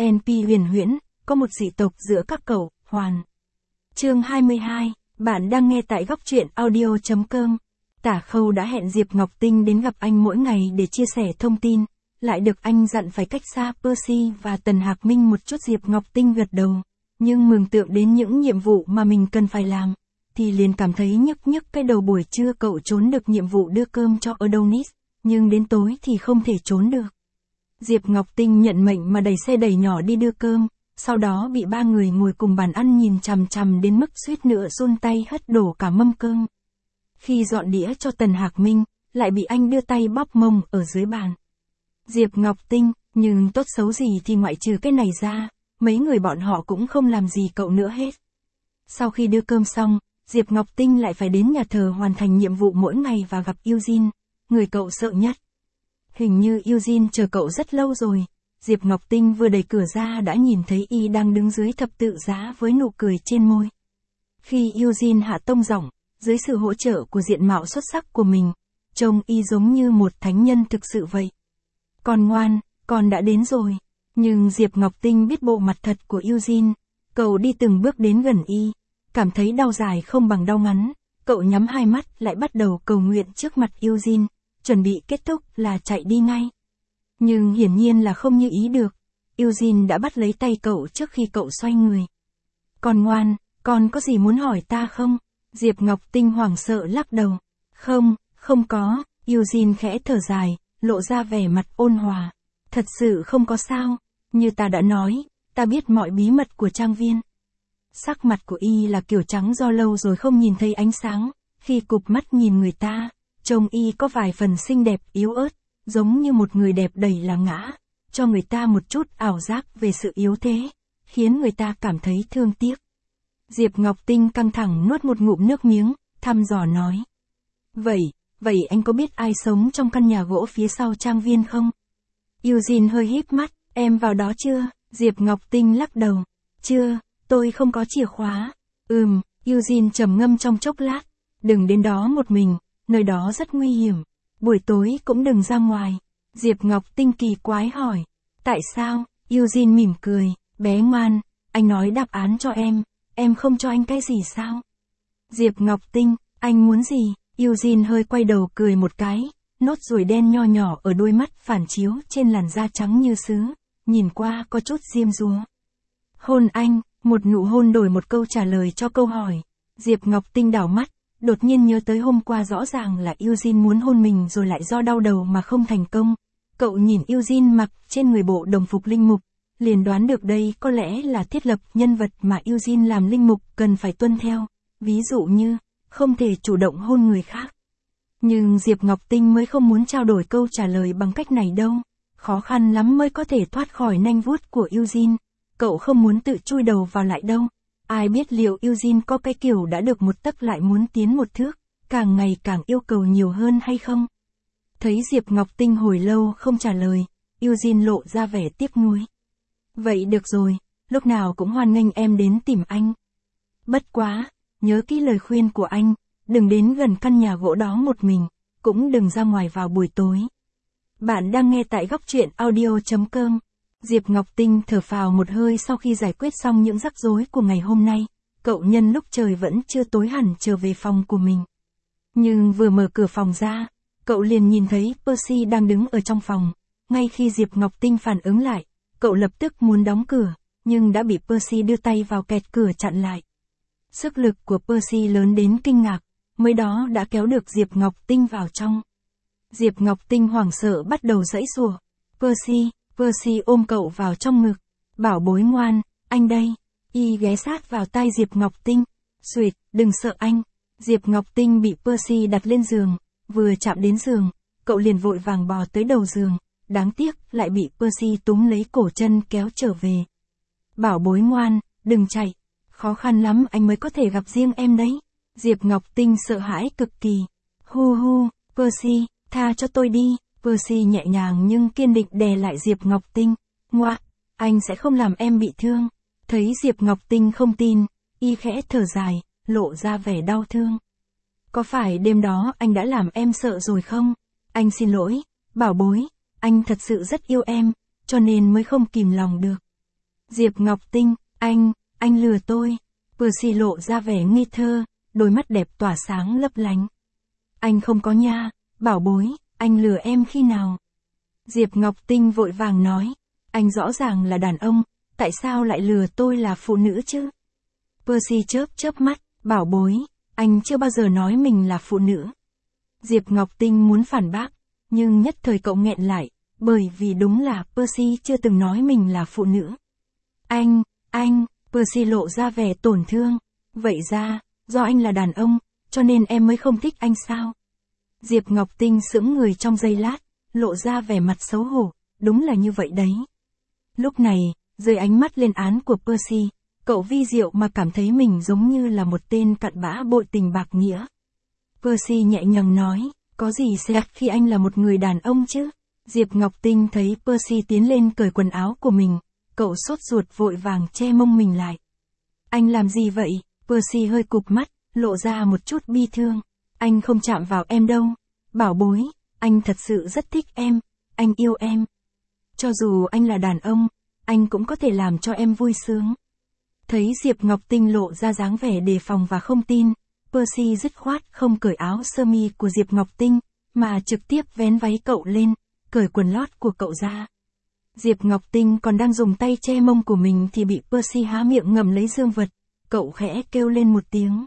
NP huyền huyễn, có một dị tộc giữa các cậu, Hoàn. Chương 22, bạn đang nghe tại góc truyện audio.com. Tả Khâu đã hẹn Diệp Ngọc Tinh đến gặp anh mỗi ngày để chia sẻ thông tin, lại được anh dặn phải cách xa Percy và Tần Hạc Minh một chút. Diệp Ngọc Tinh gật đầu, nhưng mường tượng đến những nhiệm vụ mà mình cần phải làm, thì liền cảm thấy nhức nhức cái đầu. Buổi trưa cậu trốn được nhiệm vụ đưa cơm cho Adonis, nhưng đến tối thì không thể trốn được. Diệp Ngọc Tinh nhận mệnh mà đẩy xe đẩy nhỏ đi đưa cơm, sau đó bị ba người ngồi cùng bàn ăn nhìn chằm chằm đến mức suýt nữa run tay hất đổ cả mâm cơm. Khi dọn đĩa cho Tần Hạc Minh, lại bị anh đưa tay bóp mông ở dưới bàn. Diệp Ngọc Tinh, nhưng tốt xấu gì thì ngoại trừ cái này ra, mấy người bọn họ cũng không làm gì cậu nữa hết. Sau khi đưa cơm xong, Diệp Ngọc Tinh lại phải đến nhà thờ hoàn thành nhiệm vụ mỗi ngày và gặp Eugene, người cậu sợ nhất. Hình như Eugene chờ cậu rất lâu rồi. Diệp Ngọc Tinh vừa đẩy cửa ra đã nhìn thấy y đang đứng dưới thập tự giá với nụ cười trên môi. Khi Eugene hạ tông giọng, dưới sự hỗ trợ của diện mạo xuất sắc của mình, trông y giống như một thánh nhân thực sự vậy. Con ngoan, con đã đến rồi. Nhưng Diệp Ngọc Tinh biết bộ mặt thật của Eugene. Cậu đi từng bước đến gần y, cảm thấy đau dài không bằng đau ngắn. Cậu nhắm hai mắt lại bắt đầu cầu nguyện trước mặt Eugene, chuẩn bị kết thúc là chạy đi ngay. Nhưng hiển nhiên là không như ý được. Eugene đã bắt lấy tay cậu trước khi cậu xoay người. Con ngoan, con có gì muốn hỏi ta không? Diệp Ngọc Tinh hoảng sợ lắc đầu. Không, không có. Eugene khẽ thở dài, lộ ra vẻ mặt ôn hòa. Thật sự không có sao. Như ta đã nói, ta biết mọi bí mật của trang viên. Sắc mặt của y là kiểu trắng do lâu rồi không nhìn thấy ánh sáng. Khi cụp mắt nhìn người ta, trông y có vài phần xinh đẹp yếu ớt, giống như một người đẹp đầy là ngã, cho người ta một chút ảo giác về sự yếu thế, khiến người ta cảm thấy thương tiếc. Diệp Ngọc Tinh căng thẳng nuốt một ngụm nước miếng, thăm dò nói. Vậy anh có biết ai sống trong căn nhà gỗ phía sau trang viên không? Eugene hơi híp mắt, em vào đó chưa? Diệp Ngọc Tinh lắc đầu. Chưa, tôi không có chìa khóa. Eugene trầm ngâm trong chốc lát. Đừng đến đó một mình, nơi đó rất nguy hiểm. Buổi tối cũng đừng ra ngoài. Diệp Ngọc Tinh kỳ quái hỏi. Tại sao? Eugene mỉm cười. Bé ngoan, anh nói đáp án cho em không cho anh cái gì sao? Diệp Ngọc Tinh, anh muốn gì? Eugene hơi quay đầu cười một cái, nốt ruồi đen nho nhỏ ở đôi mắt phản chiếu trên làn da trắng như sứ, nhìn qua có chút diêm dúa. Hôn anh, một nụ hôn đổi một câu trả lời cho câu hỏi. Diệp Ngọc Tinh đảo mắt, đột nhiên nhớ tới hôm qua rõ ràng là Eugene muốn hôn mình rồi lại do đau đầu mà không thành công. Cậu nhìn Eugene mặc trên người bộ đồng phục linh mục, liền đoán được đây có lẽ là thiết lập nhân vật mà Eugene làm linh mục cần phải tuân theo, ví dụ như, không thể chủ động hôn người khác. Nhưng Diệp Ngọc Tinh mới không muốn trao đổi câu trả lời bằng cách này đâu, khó khăn lắm mới có thể thoát khỏi nanh vuốt của Eugene, cậu không muốn tự chui đầu vào lại đâu. Ai biết liệu Eugene có cái kiểu đã được một tấc lại muốn tiến một thước, càng ngày càng yêu cầu nhiều hơn hay không? Thấy Diệp Ngọc Tinh hồi lâu không trả lời, Eugene lộ ra vẻ tiếc nuối. Vậy được rồi, lúc nào cũng hoan nghênh em đến tìm anh. Bất quá, nhớ kỹ lời khuyên của anh, đừng đến gần căn nhà gỗ đó một mình, cũng đừng ra ngoài vào buổi tối. Bạn đang nghe tại góc truyện audio.com. Diệp Ngọc Tinh thở phào một hơi sau khi giải quyết xong những rắc rối của ngày hôm nay, cậu nhân lúc trời vẫn chưa tối hẳn trở về phòng của mình. Nhưng vừa mở cửa phòng ra, cậu liền nhìn thấy Percy đang đứng ở trong phòng. Ngay khi Diệp Ngọc Tinh phản ứng lại, cậu lập tức muốn đóng cửa, nhưng đã bị Percy đưa tay vào kẹt cửa chặn lại. Sức lực của Percy lớn đến kinh ngạc, mới đó đã kéo được Diệp Ngọc Tinh vào trong. Diệp Ngọc Tinh hoảng sợ bắt đầu giãy giụa. Percy ôm cậu vào trong ngực. Bảo bối ngoan, anh đây. Y ghé sát vào tai Diệp Ngọc Tinh. Xuyệt, đừng sợ anh. Diệp Ngọc Tinh bị Percy đặt lên giường. Vừa chạm đến giường, cậu liền vội vàng bò tới đầu giường. Đáng tiếc, lại bị Percy túm lấy cổ chân kéo trở về. Bảo bối ngoan, đừng chạy. Khó khăn lắm anh mới có thể gặp riêng em đấy. Diệp Ngọc Tinh sợ hãi cực kỳ. Percy, tha cho tôi đi. Percy nhẹ nhàng nhưng kiên định đè lại Diệp Ngọc Tinh. Ngoạ, anh sẽ không làm em bị thương. Thấy Diệp Ngọc Tinh không tin, y khẽ thở dài, lộ ra vẻ đau thương. Có phải đêm đó anh đã làm em sợ rồi không? Anh xin lỗi, bảo bối, anh thật sự rất yêu em, cho nên mới không kìm lòng được. Diệp Ngọc Tinh, anh lừa tôi. Percy lộ ra vẻ ngây thơ, đôi mắt đẹp tỏa sáng lấp lánh. Anh không có nha, bảo bối, anh lừa em khi nào? Diệp Ngọc Tinh vội vàng nói, anh rõ ràng là đàn ông, tại sao lại lừa tôi là phụ nữ chứ? Percy chớp mắt, bảo bối, anh chưa bao giờ nói mình là phụ nữ. Diệp Ngọc Tinh muốn phản bác, nhưng nhất thời cậu nghẹn lại, bởi vì đúng là Percy chưa từng nói mình là phụ nữ. Anh, Percy lộ ra vẻ tổn thương, vậy ra, do anh là đàn ông, cho nên em mới không thích anh sao? Diệp Ngọc Tinh sững người trong giây lát, lộ ra vẻ mặt xấu hổ, đúng là như vậy đấy. Lúc này, dưới ánh mắt lên án của Percy, cậu vi diệu mà cảm thấy mình giống như là một tên cặn bã bội tình bạc nghĩa. Percy nhẹ nhàng nói, có gì sẽ khi anh là một người đàn ông chứ? Diệp Ngọc Tinh thấy Percy tiến lên cởi quần áo của mình, cậu sốt ruột vội vàng che mông mình lại. Anh làm gì vậy? Percy hơi cụp mắt, lộ ra một chút bi thương. Anh không chạm vào em đâu. Bảo bối, anh thật sự rất thích em, anh yêu em. Cho dù anh là đàn ông, anh cũng có thể làm cho em vui sướng. Thấy Diệp Ngọc Tinh lộ ra dáng vẻ đề phòng và không tin, Percy dứt khoát không cởi áo sơ mi của Diệp Ngọc Tinh, mà trực tiếp vén váy cậu lên, cởi quần lót của cậu ra. Diệp Ngọc Tinh còn đang dùng tay che mông của mình thì bị Percy há miệng ngậm lấy dương vật, cậu khẽ kêu lên một tiếng.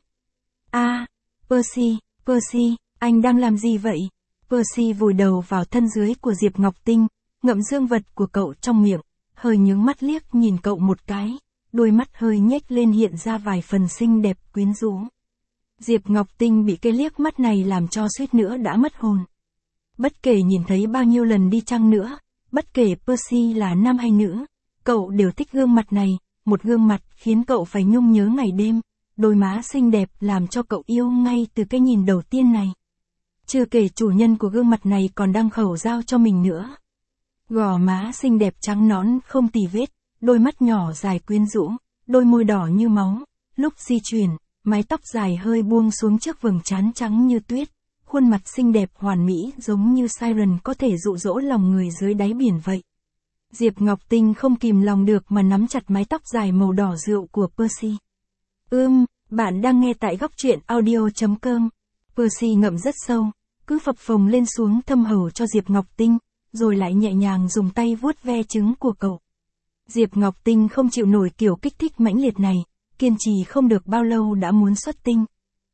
Percy, anh đang làm gì vậy? Percy vùi đầu vào thân dưới của Diệp Ngọc Tinh, ngậm dương vật của cậu trong miệng, hơi nhướng mắt liếc nhìn cậu một cái, đôi mắt hơi nhếch lên hiện ra vài phần xinh đẹp quyến rũ. Diệp Ngọc Tinh bị cái liếc mắt này làm cho suýt nữa đã mất hồn. Bất kể nhìn thấy bao nhiêu lần đi chăng nữa, bất kể Percy là nam hay nữ, cậu đều thích gương mặt này, một gương mặt khiến cậu phải nhung nhớ ngày đêm, đôi má xinh đẹp làm cho cậu yêu ngay từ cái nhìn đầu tiên này. Chưa kể chủ nhân của gương mặt này còn đang khẩu giao cho mình nữa. Gò má xinh đẹp trắng nõn không tì vết, đôi mắt nhỏ dài quyến rũ, đôi môi đỏ như máu, lúc di chuyển, mái tóc dài hơi buông xuống trước vầng trán trắng như tuyết, khuôn mặt xinh đẹp hoàn mỹ giống như Siren có thể dụ dỗ lòng người dưới đáy biển vậy. Diệp Ngọc Tinh không kìm lòng được mà nắm chặt mái tóc dài màu đỏ rượu của Percy. Bạn đang nghe tại góc truyện audio.com. Percy ngậm rất sâu, cứ phập phồng lên xuống thâm hầu cho Diệp Ngọc Tinh, rồi lại nhẹ nhàng dùng tay vuốt ve trứng của cậu. Diệp Ngọc Tinh không chịu nổi kiểu kích thích mãnh liệt này, kiên trì không được bao lâu đã muốn xuất tinh.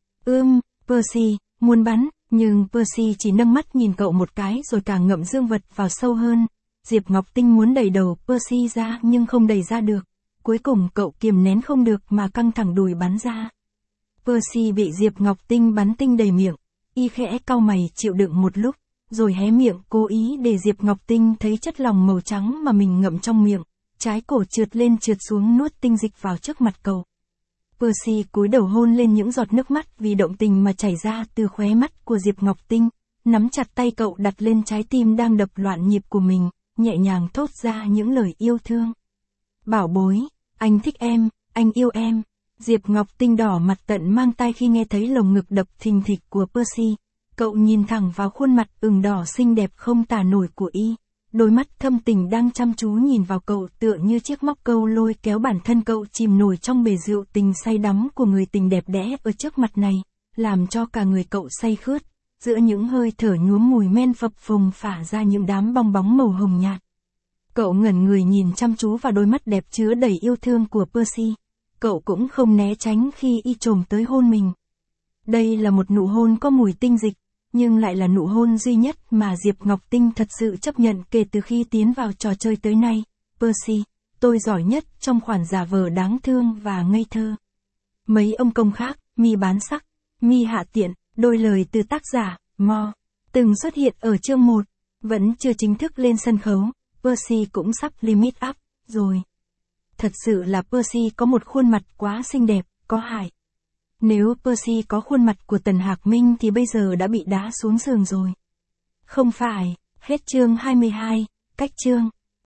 Percy, muốn bắn, nhưng Percy chỉ nâng mắt nhìn cậu một cái rồi càng ngậm dương vật vào sâu hơn. Diệp Ngọc Tinh muốn đẩy đầu Percy ra nhưng không đẩy ra được. Cuối cùng cậu kiềm nén không được mà căng thẳng đùi bắn ra. Percy bị Diệp Ngọc Tinh bắn tinh đầy miệng, y khẽ cau mày chịu đựng một lúc, rồi hé miệng cố ý để Diệp Ngọc Tinh thấy chất lỏng màu trắng mà mình ngậm trong miệng, trái cổ trượt lên trượt xuống nuốt tinh dịch vào trước mặt cậu. Percy cúi đầu hôn lên những giọt nước mắt vì động tình mà chảy ra từ khóe mắt của Diệp Ngọc Tinh, nắm chặt tay cậu đặt lên trái tim đang đập loạn nhịp của mình, nhẹ nhàng thốt ra những lời yêu thương. Bảo bối, anh thích em, anh yêu em. Diệp Ngọc Tinh đỏ mặt tận mang tai khi nghe thấy lồng ngực đập thình thịch của Percy. Cậu nhìn thẳng vào khuôn mặt ửng đỏ xinh đẹp không tả nổi của y. Đôi mắt thâm tình đang chăm chú nhìn vào cậu tựa như chiếc móc câu lôi kéo bản thân cậu chìm nổi trong bể rượu tình say đắm của người tình đẹp đẽ ở trước mặt này, làm cho cả người cậu say khướt, giữa những hơi thở nhuốm mùi men phập phồng phả ra những đám bong bóng màu hồng nhạt. Cậu ngẩn người nhìn chăm chú vào đôi mắt đẹp chứa đầy yêu thương của Percy. Cậu cũng không né tránh khi y chồm tới hôn mình. Đây là một nụ hôn có mùi tinh dịch, nhưng lại là nụ hôn duy nhất mà Diệp Ngọc Tinh thật sự chấp nhận kể từ khi tiến vào trò chơi tới nay. Percy, tôi giỏi nhất trong khoản giả vờ đáng thương và ngây thơ. Mấy ông công khác, mi bán sắc, mi hạ tiện, đôi lời từ tác giả, Mo, từng xuất hiện ở chương 1, vẫn chưa chính thức lên sân khấu, Percy cũng sắp limit up, rồi. Thật sự là Percy có một khuôn mặt quá xinh đẹp, có hại. Nếu Percy có khuôn mặt của Tần Hạc Minh thì bây giờ đã bị đá xuống giường rồi. Không phải, hết chương 22, cách chương.